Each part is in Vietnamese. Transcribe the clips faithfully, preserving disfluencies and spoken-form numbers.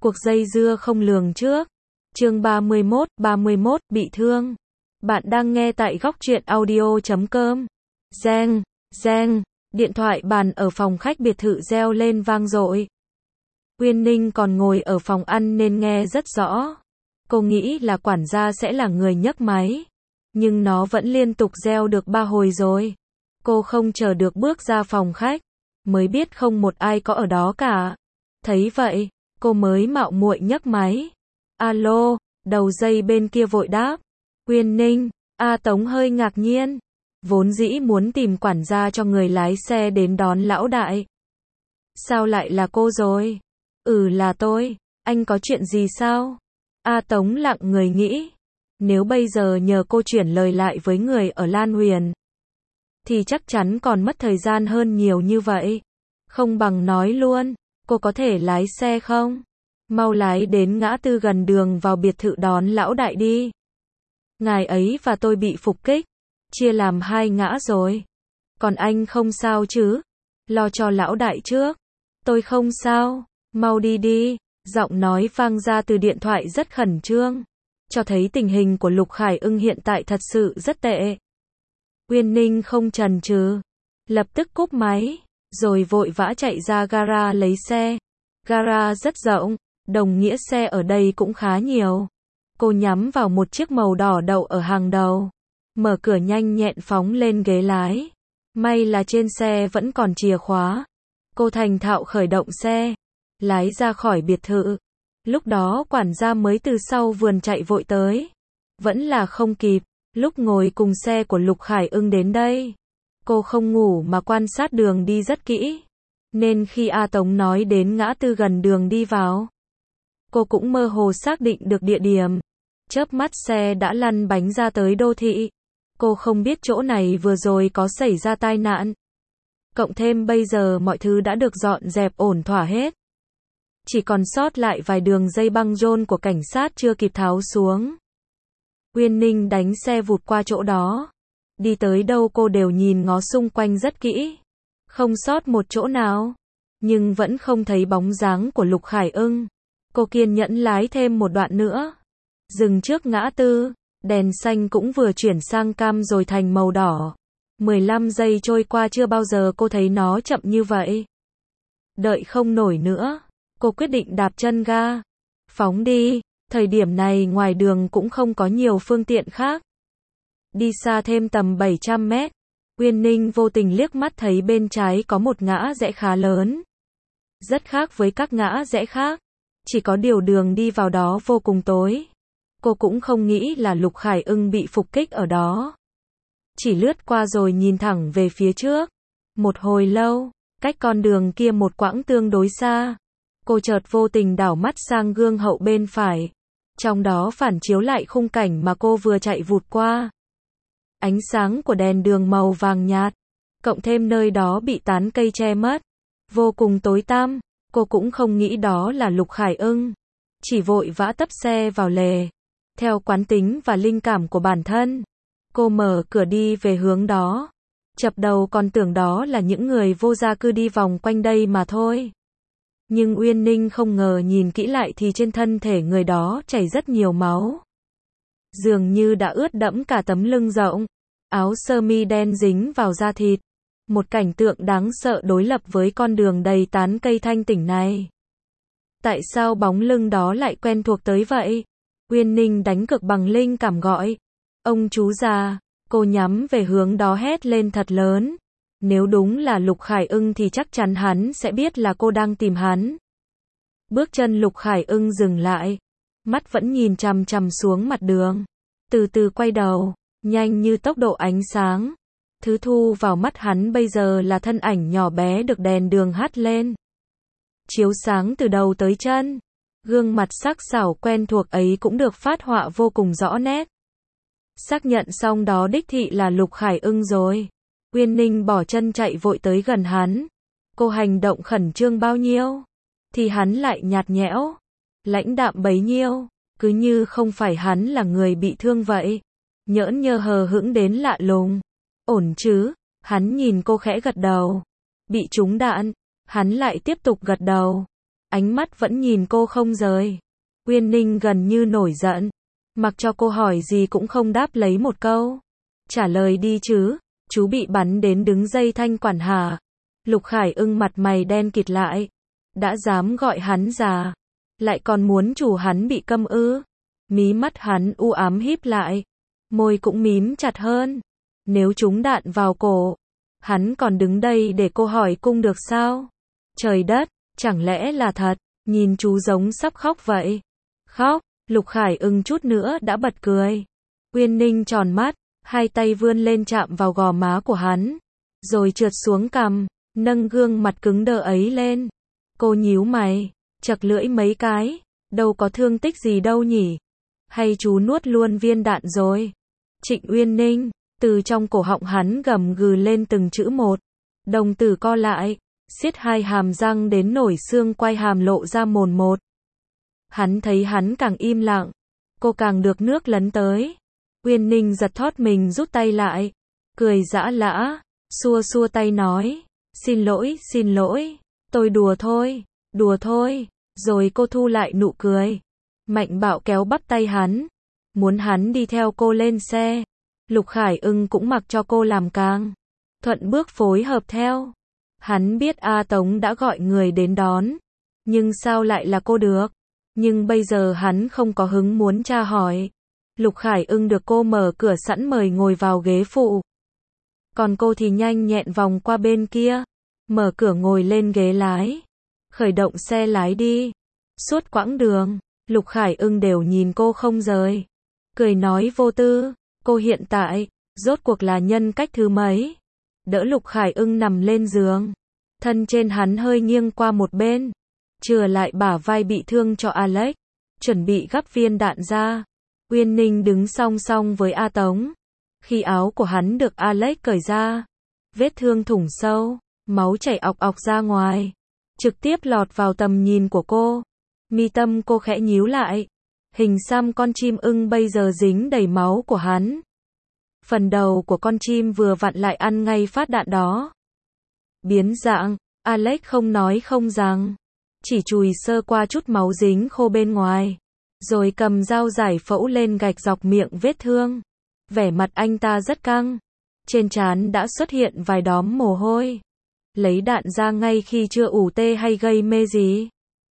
Cuộc dây dưa không lường trước. Chương ba mươi mốt, ba mươi mốt, bị thương. Bạn đang nghe tại góc truyện audio chấm com. Reng, reng, điện thoại bàn ở phòng khách biệt thự reo lên vang dội. Uyên Ninh còn ngồi ở phòng ăn nên nghe rất rõ. Cô nghĩ là quản gia sẽ là người nhấc máy. Nhưng nó vẫn liên tục reo được ba hồi rồi. Cô không chờ được bước ra phòng khách. Mới biết không một ai có ở đó cả. Thấy vậy, cô mới mạo muội nhấc máy. Alo, đầu dây bên kia vội đáp. Uyên Ninh, A Tống hơi ngạc nhiên. Vốn dĩ muốn tìm quản gia cho người lái xe đến đón lão đại. Sao lại là cô rồi? Ừ là tôi, anh có chuyện gì sao? A Tống lặng người nghĩ. Nếu bây giờ nhờ cô chuyển lời lại với người ở Lan Huyền, thì chắc chắn còn mất thời gian hơn nhiều như vậy. Không bằng nói luôn, cô có thể lái xe không? Mau lái đến ngã tư gần đường vào biệt thự đón lão đại đi. Ngài ấy và tôi bị phục kích, chia làm hai ngã rồi. Còn anh không sao chứ? Lo cho lão đại trước. Tôi không sao, mau đi đi. Giọng nói vang ra từ điện thoại rất khẩn trương, cho thấy tình hình của Lục Khải Ưng hiện tại thật sự rất tệ. Uyên Ninh không chần chừ, lập tức cúp máy, rồi vội vã chạy ra gara lấy xe. Gara rất rộng, đồng nghĩa xe ở đây cũng khá nhiều. Cô nhắm vào một chiếc màu đỏ đậu ở hàng đầu, mở cửa nhanh nhẹn phóng lên ghế lái. May là trên xe vẫn còn chìa khóa. Cô thành thạo khởi động xe, lái ra khỏi biệt thự. Lúc đó quản gia mới từ sau vườn chạy vội tới. Vẫn là không kịp, lúc ngồi cùng xe của Lục Khải Ưng đến đây. Cô không ngủ mà quan sát đường đi rất kỹ. Nên khi A Tống nói đến ngã tư gần đường đi vào, cô cũng mơ hồ xác định được địa điểm. Chớp mắt xe đã lăn bánh ra tới đô thị. Cô không biết chỗ này vừa rồi có xảy ra tai nạn. Cộng thêm bây giờ mọi thứ đã được dọn dẹp ổn thỏa hết. Chỉ còn sót lại vài đường dây băng rôn của cảnh sát chưa kịp tháo xuống. Uyên Ninh đánh xe vụt qua chỗ đó. Đi tới đâu cô đều nhìn ngó xung quanh rất kỹ. Không sót một chỗ nào. Nhưng vẫn không thấy bóng dáng của Lục Khải Ưng. Cô kiên nhẫn lái thêm một đoạn nữa. Dừng trước ngã tư. Đèn xanh cũng vừa chuyển sang cam rồi thành màu đỏ. mười lăm giây trôi qua chưa bao giờ cô thấy nó chậm như vậy. Đợi không nổi nữa. Cô quyết định đạp chân ga. Phóng đi. Thời điểm này ngoài đường cũng không có nhiều phương tiện khác. Đi xa thêm tầm bảy trăm mét. Uyên Ninh vô tình liếc mắt thấy bên trái có một ngã rẽ khá lớn. Rất khác với các ngã rẽ khác. Chỉ có điều đường đi vào đó vô cùng tối. Cô cũng không nghĩ là Lục Khải Ưng bị phục kích ở đó. Chỉ lướt qua rồi nhìn thẳng về phía trước. Một hồi lâu, cách con đường kia một quãng tương đối xa. Cô chợt vô tình đảo mắt sang gương hậu bên phải. Trong đó phản chiếu lại khung cảnh mà cô vừa chạy vụt qua. Ánh sáng của đèn đường màu vàng nhạt. Cộng thêm nơi đó bị tán cây che mất. Vô cùng tối tăm. Cô cũng không nghĩ đó là Lục Khải Ưng. Chỉ vội vã tấp xe vào lề. Theo quán tính và linh cảm của bản thân, cô mở cửa đi về hướng đó. Chập đầu còn tưởng đó là những người vô gia cư đi vòng quanh đây mà thôi. Nhưng Uyên Ninh không ngờ nhìn kỹ lại thì trên thân thể người đó chảy rất nhiều máu. Dường như đã ướt đẫm cả tấm lưng rộng. Áo sơ mi đen dính vào da thịt. Một cảnh tượng đáng sợ đối lập với con đường đầy tán cây thanh tĩnh này. Tại sao bóng lưng đó lại quen thuộc tới vậy? Uyên Ninh đánh cược bằng linh cảm gọi. Ông chú già. Cô nhắm về hướng đó hét lên thật lớn. Nếu đúng là Lục Khải Ưng thì chắc chắn hắn sẽ biết là cô đang tìm hắn. Bước chân Lục Khải Ưng dừng lại. Mắt vẫn nhìn chằm chằm xuống mặt đường. Từ từ quay đầu. Nhanh như tốc độ ánh sáng. Thứ thu vào mắt hắn bây giờ là thân ảnh nhỏ bé được đèn đường hắt lên. Chiếu sáng từ đầu tới chân. Gương mặt sắc sảo quen thuộc ấy cũng được phát họa vô cùng rõ nét. Xác nhận xong đó đích thị là Lục Khải Ưng rồi. Uyên Ninh bỏ chân chạy vội tới gần hắn. Cô hành động khẩn trương bao nhiêu, thì hắn lại nhạt nhẽo, lãnh đạm bấy nhiêu, cứ như không phải hắn là người bị thương vậy. Nhỡn nhơ hờ hững đến lạ lùng. Ổn chứ? Hắn nhìn cô khẽ gật đầu. Bị trúng đạn. Hắn lại tiếp tục gật đầu. ánh mắt vẫn nhìn cô không rời. Uyên Ninh gần như nổi giận, mặc cho cô hỏi gì cũng không đáp lấy một câu. Trả lời đi chứ, chú bị bắn đến đứng dây thanh quản hả? Lục Khải Ưng mặt mày đen kịt lại, đã dám gọi hắn già, lại còn muốn chủ hắn bị câm ư? Mí mắt hắn u ám híp lại, môi cũng mím chặt hơn. Nếu trúng đạn vào cổ, hắn còn đứng đây để cô hỏi cung được sao? Trời đất, chẳng lẽ là thật? Nhìn chú giống sắp khóc vậy. Khóc, Lục Khải Ưng chút nữa đã bật cười. Uyên Ninh tròn mắt, hai tay vươn lên chạm vào gò má của hắn, rồi trượt xuống cằm, nâng gương mặt cứng đờ ấy lên. Cô nhíu mày, chật lưỡi mấy cái, đâu có thương tích gì đâu nhỉ? Hay chú nuốt luôn viên đạn rồi? Trịnh Uyên Ninh, từ trong cổ họng hắn gầm gừ lên từng chữ một. Đồng tử co lại, siết hai hàm răng đến nổi xương quai hàm lộ ra mồn một. Hắn thấy hắn càng im lặng, cô càng được nước lấn tới. Uyên Ninh giật thót mình rút tay lại, cười giã lã, xua xua tay nói, xin lỗi, xin lỗi, tôi đùa thôi, đùa thôi. Rồi cô thu lại nụ cười, mạnh bạo kéo bắp tay hắn, muốn hắn đi theo cô lên xe. Lục Khải Ưng cũng mặc cho cô làm càng, thuận bước phối hợp theo. Hắn biết A Tống đã gọi người đến đón, nhưng sao lại là cô được? Nhưng bây giờ hắn không có hứng muốn tra hỏi. Lục Khải Ưng được cô mở cửa sẵn mời ngồi vào ghế phụ. Còn cô thì nhanh nhẹn vòng qua bên kia, mở cửa ngồi lên ghế lái. Khởi động xe lái đi. Suốt quãng đường, Lục Khải Ưng đều nhìn cô không rời. Cười nói vô tư, cô hiện tại, rốt cuộc là nhân cách thứ mấy? Đỡ Lục Khải Ưng nằm lên giường. Thân trên hắn hơi nghiêng qua một bên, chừa lại bả vai bị thương cho Alex, chuẩn bị gắp viên đạn ra. Uyên Ninh đứng song song với A Tống. Khi áo của hắn được Alex cởi ra, vết thương thủng sâu, máu chảy ọc ọc ra ngoài, trực tiếp lọt vào tầm nhìn của cô. Mi tâm cô khẽ nhíu lại, hình xăm con chim ưng bây giờ dính đầy máu của hắn. Phần đầu của con chim vừa vặn lại ăn ngay phát đạn đó. Biến dạng, Alex không nói không rằng, chỉ chùi sơ qua chút máu dính khô bên ngoài, rồi cầm dao giải phẫu lên gạch dọc miệng vết thương. Vẻ mặt anh ta rất căng, trên trán đã xuất hiện vài đốm mồ hôi. Lấy đạn ra ngay khi chưa ủ tê hay gây mê gì.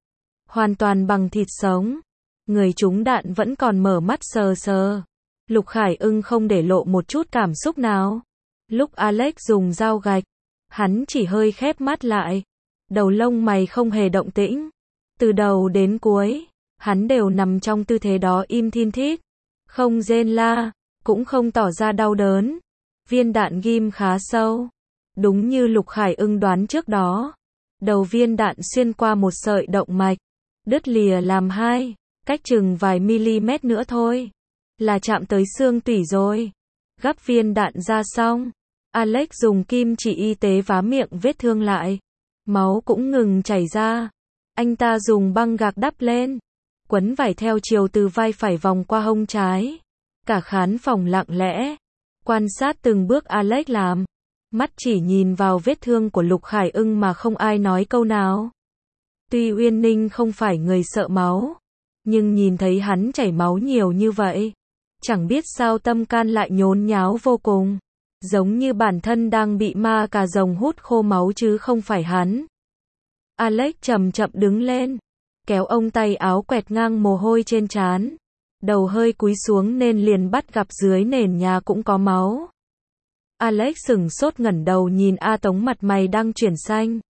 Hoàn toàn bằng thịt sống. Người trúng đạn vẫn còn mở mắt sờ sờ. Lục Khải Ưng không để lộ một chút cảm xúc nào. Lúc Alex dùng dao gạch, hắn chỉ hơi khép mắt lại. Đầu lông mày không hề động tĩnh. Từ đầu đến cuối, hắn đều nằm trong tư thế đó im thin thít. Không rên la, cũng không tỏ ra đau đớn. Viên đạn ghim khá sâu. Đúng như Lục Khải Ưng đoán trước đó. Đầu viên đạn xuyên qua một sợi động mạch, đứt lìa làm hai, cách chừng vài mm nữa thôi, là chạm tới xương tủy rồi. Gắp viên đạn ra xong, Alex dùng kim chỉ y tế vá miệng vết thương lại. Máu cũng ngừng chảy ra. Anh ta dùng băng gạc đắp lên, quấn vải theo chiều từ vai phải vòng qua hông trái. Cả khán phòng lặng lẽ, quan sát từng bước Alex làm. Mắt chỉ nhìn vào vết thương của Lục Khải Ưng mà không ai nói câu nào. Tuy Uyên Ninh không phải người sợ máu, nhưng nhìn thấy hắn chảy máu nhiều như vậy, chẳng biết sao tâm can lại nhốn nháo vô cùng. Giống như bản thân đang bị ma cà rồng hút khô máu chứ không phải hắn. Alex chậm chậm đứng lên, kéo ông tay áo quẹt ngang mồ hôi trên trán. Đầu hơi cúi xuống nên liền bắt gặp dưới nền nhà cũng có máu. Alex sửng sốt ngẩng đầu nhìn A Tống mặt mày đang chuyển xanh.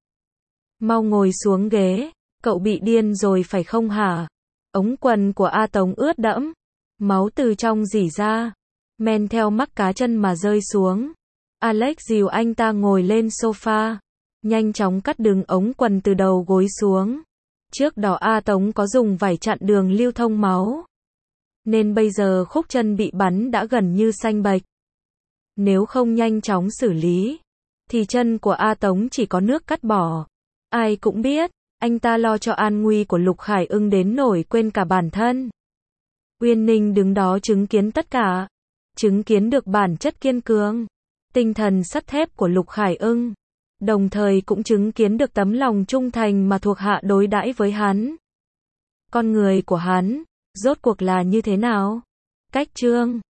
Mau ngồi xuống ghế, cậu bị điên rồi phải không hả? Ống quần của A Tống ướt đẫm, máu từ trong rỉ ra, men theo mắc cá chân mà rơi xuống. Alex dìu anh ta ngồi lên sofa, nhanh chóng cắt đường ống quần từ đầu gối xuống. Trước đó A Tống có dùng vải chặn đường lưu thông máu, nên bây giờ khúc chân bị bắn đã gần như xanh bệch. Nếu không nhanh chóng xử lý, thì chân của A Tống chỉ có nước cắt bỏ. Ai cũng biết, anh ta lo cho an nguy của Lục Khải Ưng đến nỗi quên cả bản thân. Uyên Ninh đứng đó chứng kiến tất cả, chứng kiến được bản chất kiên cường, tinh thần sắt thép của Lục Khải Ưng. đồng thời cũng chứng kiến được tấm lòng trung thành mà thuộc hạ đối đãi với hắn. Con người của hắn, rốt cuộc là như thế nào? Cách chương